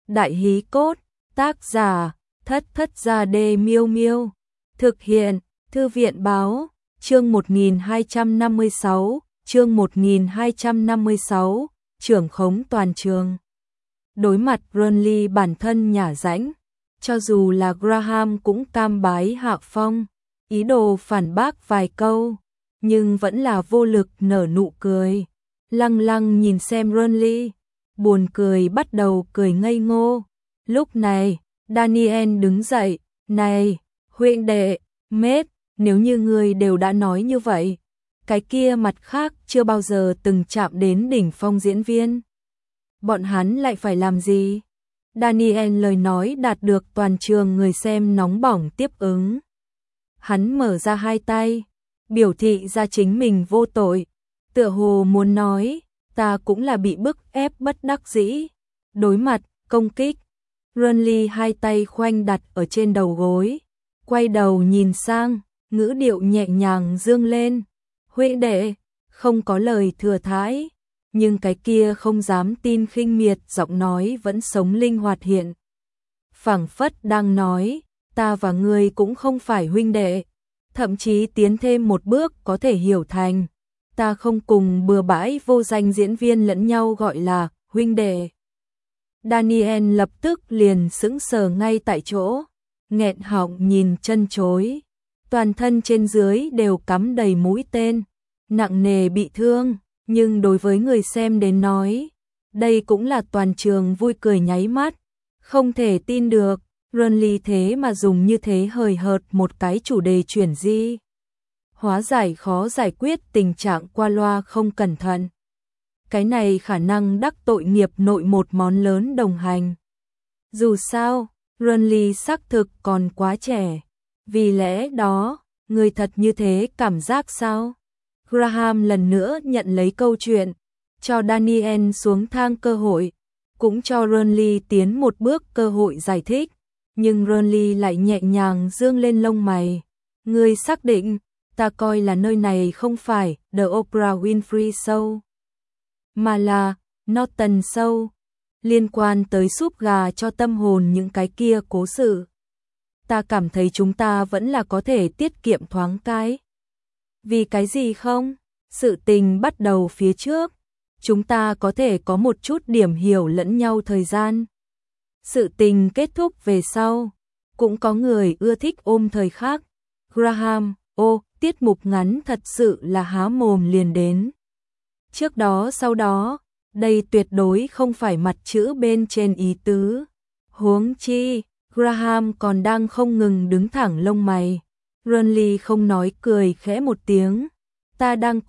Đại hí cốt, tác giả, Thất Thất Gia Đê Miêu Miêu. Thực hiện, Thư viện báo, chương 1256, chương 1256, trưởng khống toàn trường. Đối mặt Burnley bản thân nhả rãnh, cho dù là Graham cũng cam bái hạ phong, ý đồ phản bác vài câu, nhưng vẫn là vô lực nở nụ cười. Lăng lăng nhìn xem Burnley, buồn cười bắt đầu cười ngây ngô. Lúc này, Daniel đứng dậy, "Này, huynh đệ, mết, nếu như người đều đã nói như vậy, cái kia mặt khác chưa bao giờ từng chạm đến đỉnh phong diễn viên, bọn hắn lại phải làm gì?" Daniel lời nói đạt được toàn trường người xem nóng bỏng tiếp ứng. Hắn mở ra hai tay, biểu thị ra chính mình vô tội, tựa hồ muốn nói, ta cũng là bị bức ép bất đắc dĩ. Đối mặt công kích, Burnley hai tay khoanh đặt ở trên đầu gối, quay đầu nhìn sang, ngữ điệu nhẹ nhàng dương lên, "Huynh đệ", không có lời thừa thãi, nhưng cái kia không dám tin khinh miệt giọng nói vẫn sống linh hoạt hiện. Phảng phất đang nói, ta và ngươi cũng không phải huynh đệ, thậm chí tiến thêm một bước có thể hiểu thành, ta không cùng bừa bãi vô danh diễn viên lẫn nhau gọi là huynh đệ. Daniel lập tức liền sững sờ ngay tại chỗ, nghẹn họng nhìn chân chối, toàn thân trên dưới đều cắm đầy mũi tên, nặng nề bị thương, nhưng đối với người xem đến nói, đây cũng là toàn trường vui cười nháy mắt, không thể tin được, Burnley thế mà dùng như thế hời hợt một cái chủ đề chuyển di. Hóa giải khó giải quyết tình trạng qua loa không cẩn thận. Cái này khả năng đắc tội nghiệp nội một món lớn đồng hành. Dù sao, Burnley xác thực còn quá trẻ. Vì lẽ đó, người thật như thế cảm giác sao? Graham lần nữa nhận lấy câu chuyện, cho Daniel xuống thang cơ hội, cũng cho Burnley tiến một bước cơ hội giải thích. Nhưng Burnley lại nhẹ nhàng dương lên lông mày. Ngươi xác định, ta coi là nơi này không phải The Oprah Winfrey Show, mà là Norton Show, liên quan tới súp gà cho tâm hồn những cái kia cố sự. Ta cảm thấy chúng ta vẫn là có thể tiết kiệm thoáng cái. Vì cái gì không? Sự tình bắt đầu phía trước, chúng ta có thể có một chút điểm hiểu lẫn nhau thời gian. Sự tình kết thúc về sau, cũng có người ưa thích ôm thời khắc. Graham, tiết mục ngắn thật sự là há mồm liền đến. Trước đó sau đó, đây tuyệt đối không phải mặt chữ bên trên ý tứ. Huống chi, Graham còn đang không ngừng đứng thẳng lông mày. Burnley không nói cười khẽ một tiếng. Ta đang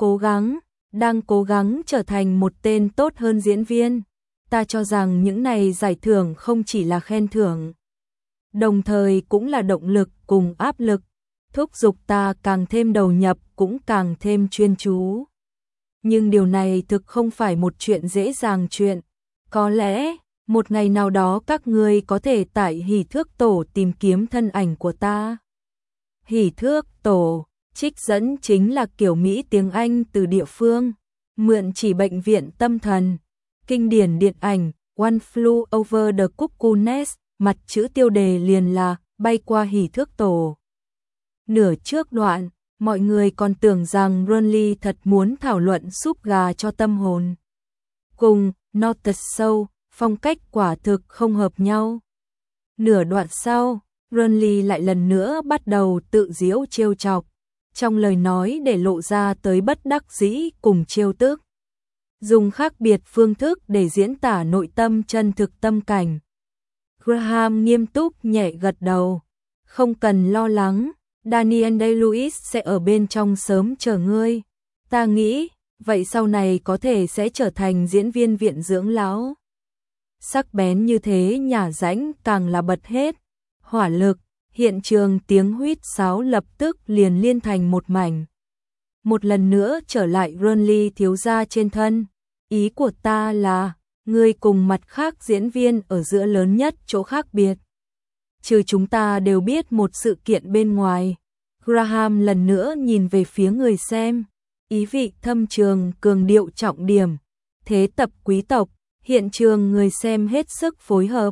cố gắng trở thành một tên tốt hơn diễn viên. Ta cho rằng những này giải thưởng không chỉ là khen thưởng, đồng thời cũng là động lực cùng áp lực, thúc giục ta càng thêm đầu nhập cũng càng thêm chuyên chú. Nhưng điều này thực không phải một chuyện dễ dàng chuyện. Có lẽ, một ngày nào đó các ngươi có thể tại hỉ thước tổ tìm kiếm thân ảnh của ta. Hỉ thước tổ, trích dẫn chính là kiểu Mỹ tiếng Anh từ địa phương, mượn chỉ bệnh viện tâm thần. Kinh điển điện ảnh One Flew Over the Cuckoo's Nest, mặt chữ tiêu đề liền là bay qua hỉ thước tổ. Nửa trước đoạn, mọi người còn tưởng rằng Burnley thật muốn thảo luận súp gà cho tâm hồn. Cùng Norton Show, phong cách quả thực không hợp nhau. Nửa đoạn sau, Burnley lại lần nữa bắt đầu tự giễu trêu chọc, trong lời nói để lộ ra tới bất đắc dĩ cùng trêu tức. Dùng khác biệt phương thức để diễn tả nội tâm chân thực tâm cảnh. Graham nghiêm túc nhẹ gật đầu. Không cần lo lắng, Daniel Day-Lewis sẽ ở bên trong sớm chờ ngươi. Ta nghĩ, vậy sau này có thể sẽ trở thành diễn viên viện dưỡng lão. Sắc bén như thế nhả rãnh càng là bật hết. Hỏa lực, hiện trường tiếng huýt sáo lập tức liền liên thành một mảnh. Một lần nữa trở lại Burnley thiếu gia trên thân. Ý của ta là, ngươi cùng mặt khác diễn viên ở giữa lớn nhất chỗ khác biệt. Trừ chúng ta đều biết một sự kiện bên ngoài. Graham lần nữa nhìn về phía người xem. Ý vị thâm trường cường điệu trọng điểm. Thế tập quý tộc, hiện trường người xem hết sức phối hợp.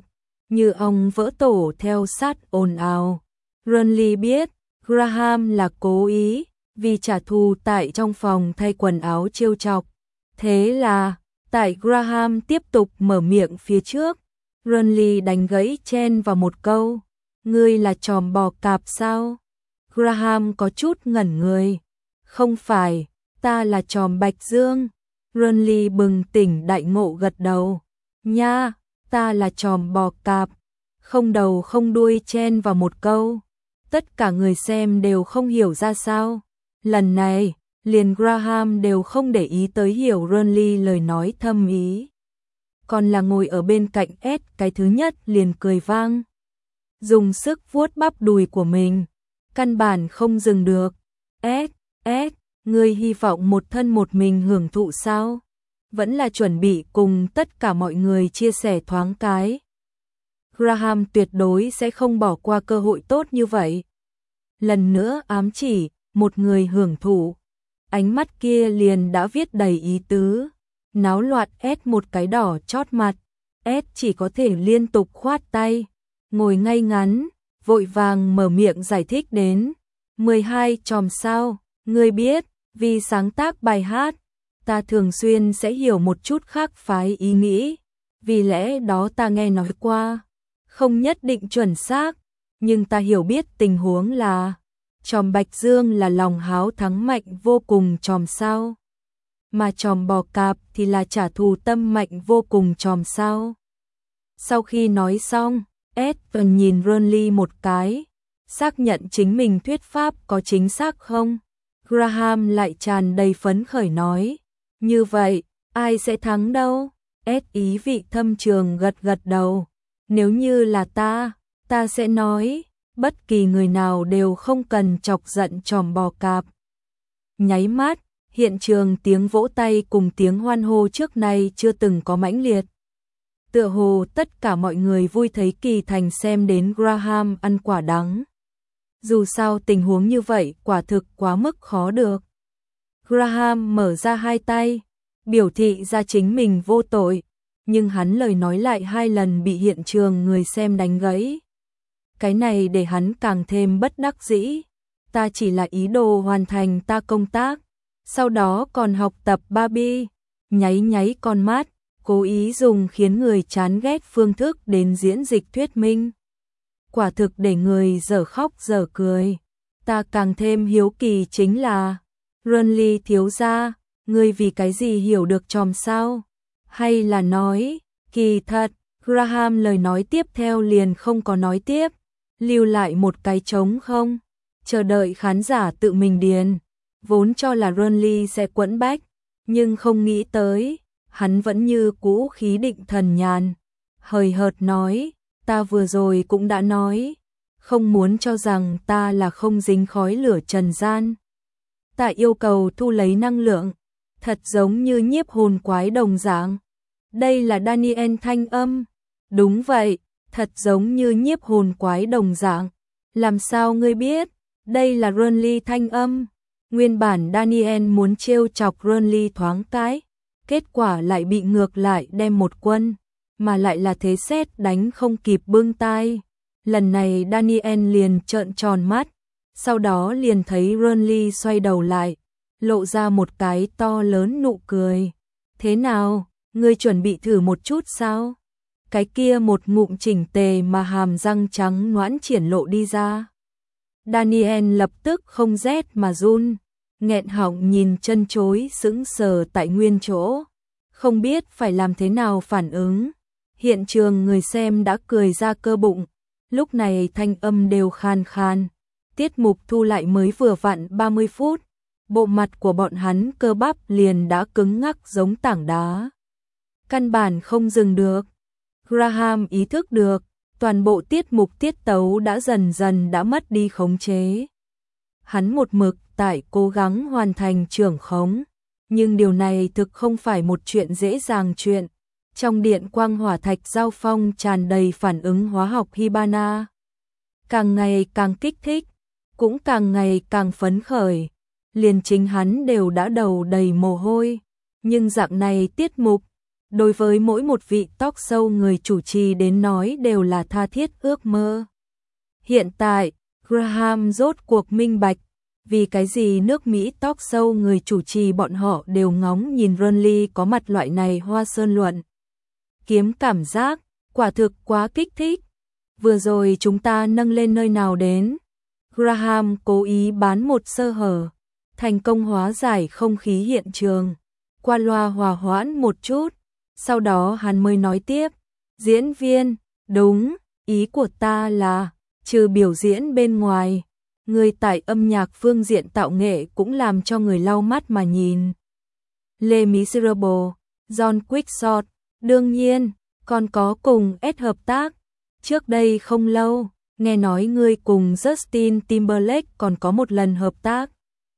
như ong vỡ tổ theo sát ồn ào. Renly biết Graham là cố ý, vì trả thù tại trong phòng thay quần áo trêu chọc. Thế là, tại Graham tiếp tục mở miệng phía trước, Renly đánh gãy chen vào một câu, ngươi là tròm bò cạp sao? Graham có chút ngẩn người, không phải, ta là tròm Bạch Dương. Renly bừng tỉnh đại ngộ gật đầu, nha, ta là tròm bò cạp, không đầu không đuôi chen vào một câu. Tất cả người xem đều không hiểu ra sao. Lần này, liền Graham đều không để ý tới hiểu Renly lời nói thâm ý. Còn là ngồi ở bên cạnh Ed cái thứ nhất liền cười vang. Dùng sức vuốt bắp đùi của mình. Căn bản không dừng được. Ed, ngươi hy vọng một thân một mình hưởng thụ sao? Vẫn là chuẩn bị cùng tất cả mọi người chia sẻ thoáng cái. Graham tuyệt đối sẽ không bỏ qua cơ hội tốt như vậy. Lần nữa ám chỉ, một người hưởng thụ. Ánh mắt kia liền đã viết đầy ý tứ. Náo loạn ép một cái đỏ chót mặt. Ed chỉ có thể liên tục khoát tay. Ngồi ngay ngắn, vội vàng mở miệng giải thích đến. 12 chòm sao, ngươi biết, vì sáng tác bài hát, ta thường xuyên sẽ hiểu một chút khác phái ý nghĩ. Vì lẽ đó ta nghe nói qua. Không nhất định chuẩn xác, nhưng ta hiểu biết tình huống là tròm Bạch Dương là lòng háo thắng mạnh vô cùng tròm sao, mà tròm bò cạp thì là trả thù tâm mạnh vô cùng tròm sao. Sau khi nói xong, Edwin nhìn Renly một cái, xác nhận chính mình thuyết pháp có chính xác không. Graham lại tràn đầy phấn khởi nói, như vậy, ai sẽ thắng đâu? Ed ý vị thâm trường gật gật đầu. Nếu như là ta sẽ nói, bất kỳ người nào đều không cần chọc giận tròm bò cạp. Nháy mắt, hiện trường tiếng vỗ tay cùng tiếng hoan hô trước nay chưa từng có mãnh liệt. Tựa hồ tất cả mọi người vui thấy kỳ thành xem đến Graham ăn quả đắng. Dù sao tình huống như vậy quả thực quá mức khó được. Graham mở ra hai tay, biểu thị ra chính mình vô tội, nhưng hắn lời nói lại hai lần bị hiện trường người xem đánh gãy. Cái này để hắn càng thêm bất đắc dĩ. Ta chỉ là ý đồ hoàn thành ta công tác, sau đó còn học tập Barbie. Nháy con mắt, cố ý dùng khiến người chán ghét phương thức đến diễn dịch thuyết minh. Quả thực để người dở khóc dở cười. Ta càng thêm hiếu kỳ chính là, Renly thiếu gia, ngươi vì cái gì hiểu được tròm sao? Hay là nói, kỳ thật, Graham lời nói tiếp theo liền không có nói tiếp, lưu lại một cái trống không, chờ đợi khán giả tự mình điền. Vốn cho là Renly sẽ quẫn bách, nhưng không nghĩ tới, hắn vẫn như cũ khí định thần nhàn. Hời hợt nói, ta vừa rồi cũng đã nói, không muốn cho rằng ta là không dính khói lửa trần gian. Ta yêu cầu thu lấy năng lượng, thật giống như nhiếp hồn quái đồng dạng. Đây là Daniel thanh âm. Đúng vậy, thật giống như nhiếp hồn quái đồng dạng. Làm sao ngươi biết? Đây là Renly thanh âm. Nguyên bản Daniel muốn trêu chọc Renly thoáng cái, kết quả lại bị ngược lại đem một quân, mà lại là thế sét đánh không kịp bưng tai. Lần này Daniel liền trợn tròn mắt, sau đó liền thấy Renly xoay đầu lại, lộ ra một cái to lớn nụ cười. Thế nào, ngươi chuẩn bị thử một chút sao? Cái kia một ngụm chỉnh tề mà hàm răng trắng nõn triển lộ đi ra. Daniel lập tức không rét mà run, nghẹn họng nhìn chân chối sững sờ tại nguyên chỗ, không biết phải làm thế nào phản ứng. Hiện trường người xem đã cười ra cơ bụng, lúc này thanh âm đều khan khan. Tiết mục thu lại mới vừa vặn 30 phút, bộ mặt của bọn hắn cơ bắp liền đã cứng ngắc giống tảng đá. Căn bản không dừng được. Graham ý thức được, toàn bộ tiết mục tiết tấu đã dần dần đã mất đi khống chế. Hắn một mực tại cố gắng hoàn thành trưởng khống, nhưng điều này thực không phải một chuyện dễ dàng chuyện. Trong điện quang hỏa thạch giao phong tràn đầy phản ứng hóa học Hibana. Càng ngày càng kích thích, cũng càng ngày càng phấn khởi. Liền chính hắn đều đã đầu đầy mồ hôi. Nhưng dạng này tiết mục, đối với mỗi một vị talk show người chủ trì đến nói đều là tha thiết ước mơ. Hiện tại, Graham rốt cuộc minh bạch, vì cái gì nước Mỹ talk show người chủ trì bọn họ đều ngóng nhìn Ronly có mặt loại này hoa sơn luận. Kiếm cảm giác, quả thực quá kích thích. Vừa rồi chúng ta nâng lên nơi nào đến? Graham cố ý bán một sơ hở, thành công hóa giải không khí hiện trường, qua loa hòa hoãn một chút, sau đó hắn mới nói tiếp, diễn viên, đúng, ý của ta là, trừ biểu diễn bên ngoài, người tại âm nhạc phương diện tạo nghệ cũng làm cho người lau mắt mà nhìn. Les Miserables, John Quickshot, đương nhiên, còn có cùng Ed hợp tác, trước đây không lâu. Nghe nói ngươi cùng Justin Timberlake còn có một lần hợp tác.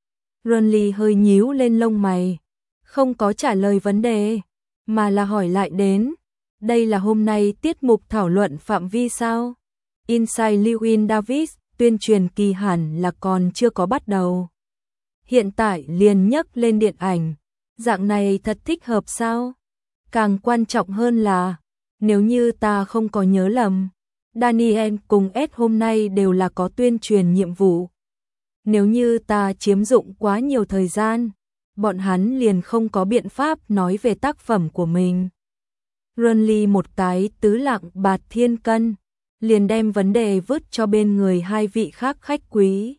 Ronly hơi nhíu lên lông mày, không có trả lời vấn đề, mà là hỏi lại đến. Đây là hôm nay tiết mục thảo luận phạm vi sao? Inside Llewyn Davis, tuyên truyền kỳ hẳn là còn chưa có bắt đầu. Hiện tại liền nhấc lên điện ảnh, dạng này thật thích hợp sao? Càng quan trọng hơn là, nếu như ta không có nhớ lầm, Daniel cùng Ed hôm nay đều là có tuyên truyền nhiệm vụ. Nếu như ta chiếm dụng quá nhiều thời gian, bọn hắn liền không có biện pháp nói về tác phẩm của mình. Ronly một cái tứ lạng bạt thiên cân, liền đem vấn đề vứt cho bên người hai vị khác khách quý.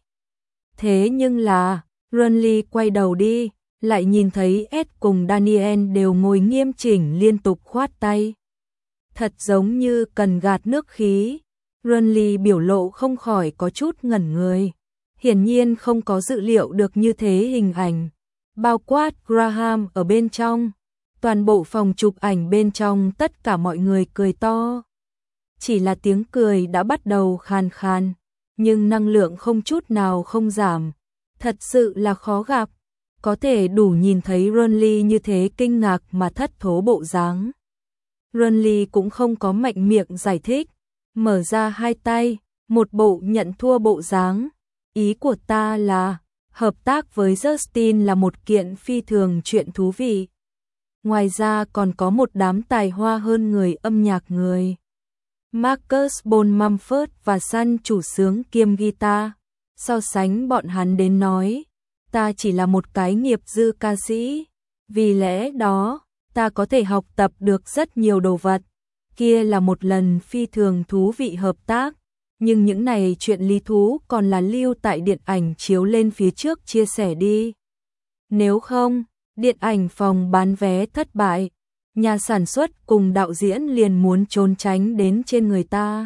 Thế nhưng là, Ronly quay đầu đi, lại nhìn thấy Ed cùng Daniel đều ngồi nghiêm chỉnh liên tục khoát tay. Thật giống như cần gạt nước khí. Ronly biểu lộ không khỏi có chút ngẩn người. Hiển nhiên không có dự liệu được như thế hình ảnh. Bao quát Graham ở bên trong. Toàn bộ phòng chụp ảnh bên trong tất cả mọi người cười to. Chỉ là tiếng cười đã bắt đầu khàn khàn. Nhưng năng lượng không chút nào không giảm. Thật sự là khó gặp. Có thể đủ nhìn thấy Ronly như thế kinh ngạc mà thất thố bộ dáng. Ronly cũng không có mạnh miệng giải thích, mở ra hai tay, một bộ nhận thua bộ dáng. Ý của ta là, hợp tác với Justin là một kiện phi thường chuyện thú vị. Ngoài ra còn có một đám tài hoa hơn người âm nhạc người. Marcus Paul Mumford và Sun chủ sướng kiêm guitar. So sánh bọn hắn đến nói, ta chỉ là một cái nghiệp dư ca sĩ. Vì lẽ đó, ta có thể học tập được rất nhiều đồ vật. Kia là một lần phi thường thú vị hợp tác. Nhưng những này chuyện lý thú còn là lưu tại điện ảnh chiếu lên phía trước chia sẻ đi. Nếu không, điện ảnh phòng bán vé thất bại. Nhà sản xuất cùng đạo diễn liền muốn trốn tránh đến trên người ta.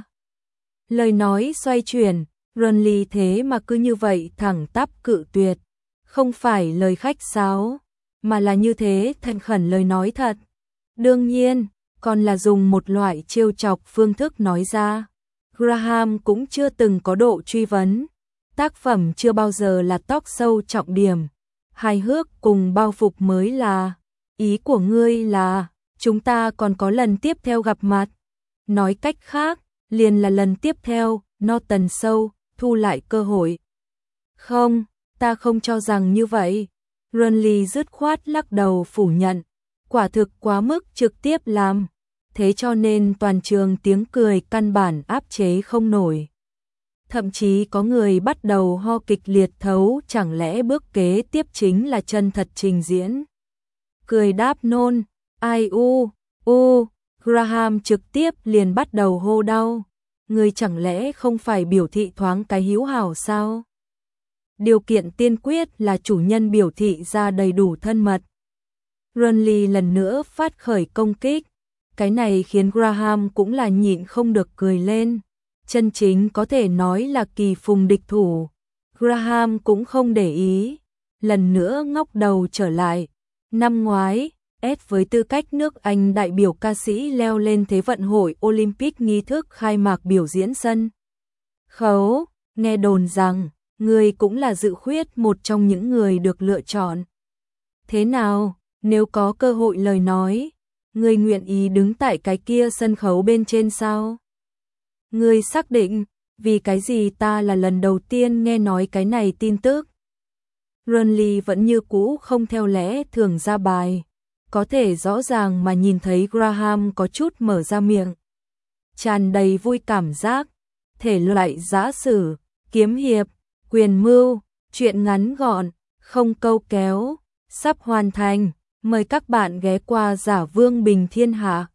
Lời nói xoay chuyển, Ronly thế mà cứ như vậy thẳng tắp cự tuyệt. Không phải lời khách sáo, mà là như thế thành khẩn lời nói thật. Đương nhiên, còn là dùng một loại trêu chọc phương thức nói ra. Graham cũng chưa từng có độ truy vấn. Tác phẩm chưa bao giờ là talk show trọng điểm. Hài hước cùng bao phục mới là. Ý của ngươi là, chúng ta còn có lần tiếp theo gặp mặt. Nói cách khác, liền là lần tiếp theo, Norton Show, thu lại cơ hội. Không, ta không cho rằng như vậy. Ronly dứt khoát lắc đầu phủ nhận. Quả thực quá mức trực tiếp làm. Thế cho nên toàn trường tiếng cười căn bản áp chế không nổi. Thậm chí có người bắt đầu ho kịch liệt thấu, chẳng lẽ bước kế tiếp chính là chân thật trình diễn. Cười đáp nôn, ai Graham trực tiếp liền bắt đầu hô đau. Người chẳng lẽ không phải biểu thị thoáng cái hiếu hảo sao? Điều kiện tiên quyết là chủ nhân biểu thị ra đầy đủ thân mật. Ronly lần nữa phát khởi công kích. Cái này khiến Graham cũng là nhịn không được cười lên. Chân chính có thể nói là kỳ phùng địch thủ. Graham cũng không để ý. Lần nữa ngóc đầu trở lại. Năm ngoái, Ed với tư cách nước Anh đại biểu ca sĩ leo lên Thế vận hội Olympic nghi thức khai mạc biểu diễn sân khấu. Nghe đồn rằng, người cũng là dự khuyết một trong những người được lựa chọn. Thế nào, nếu có cơ hội lời nói, người nguyện ý đứng tại cái kia sân khấu bên trên sao? Người xác định, vì cái gì ta là lần đầu tiên nghe nói cái này tin tức. Ronly vẫn như cũ không theo lẽ thường ra bài. có thể rõ ràng mà nhìn thấy Graham có chút mở ra miệng, tràn đầy vui cảm giác. Thể loại giã sử, kiếm hiệp, quyền mưu, truyện ngắn gọn, không câu kéo, sắp hoàn thành. Mời các bạn ghé qua Giả Vương Bình Thiên Hạ.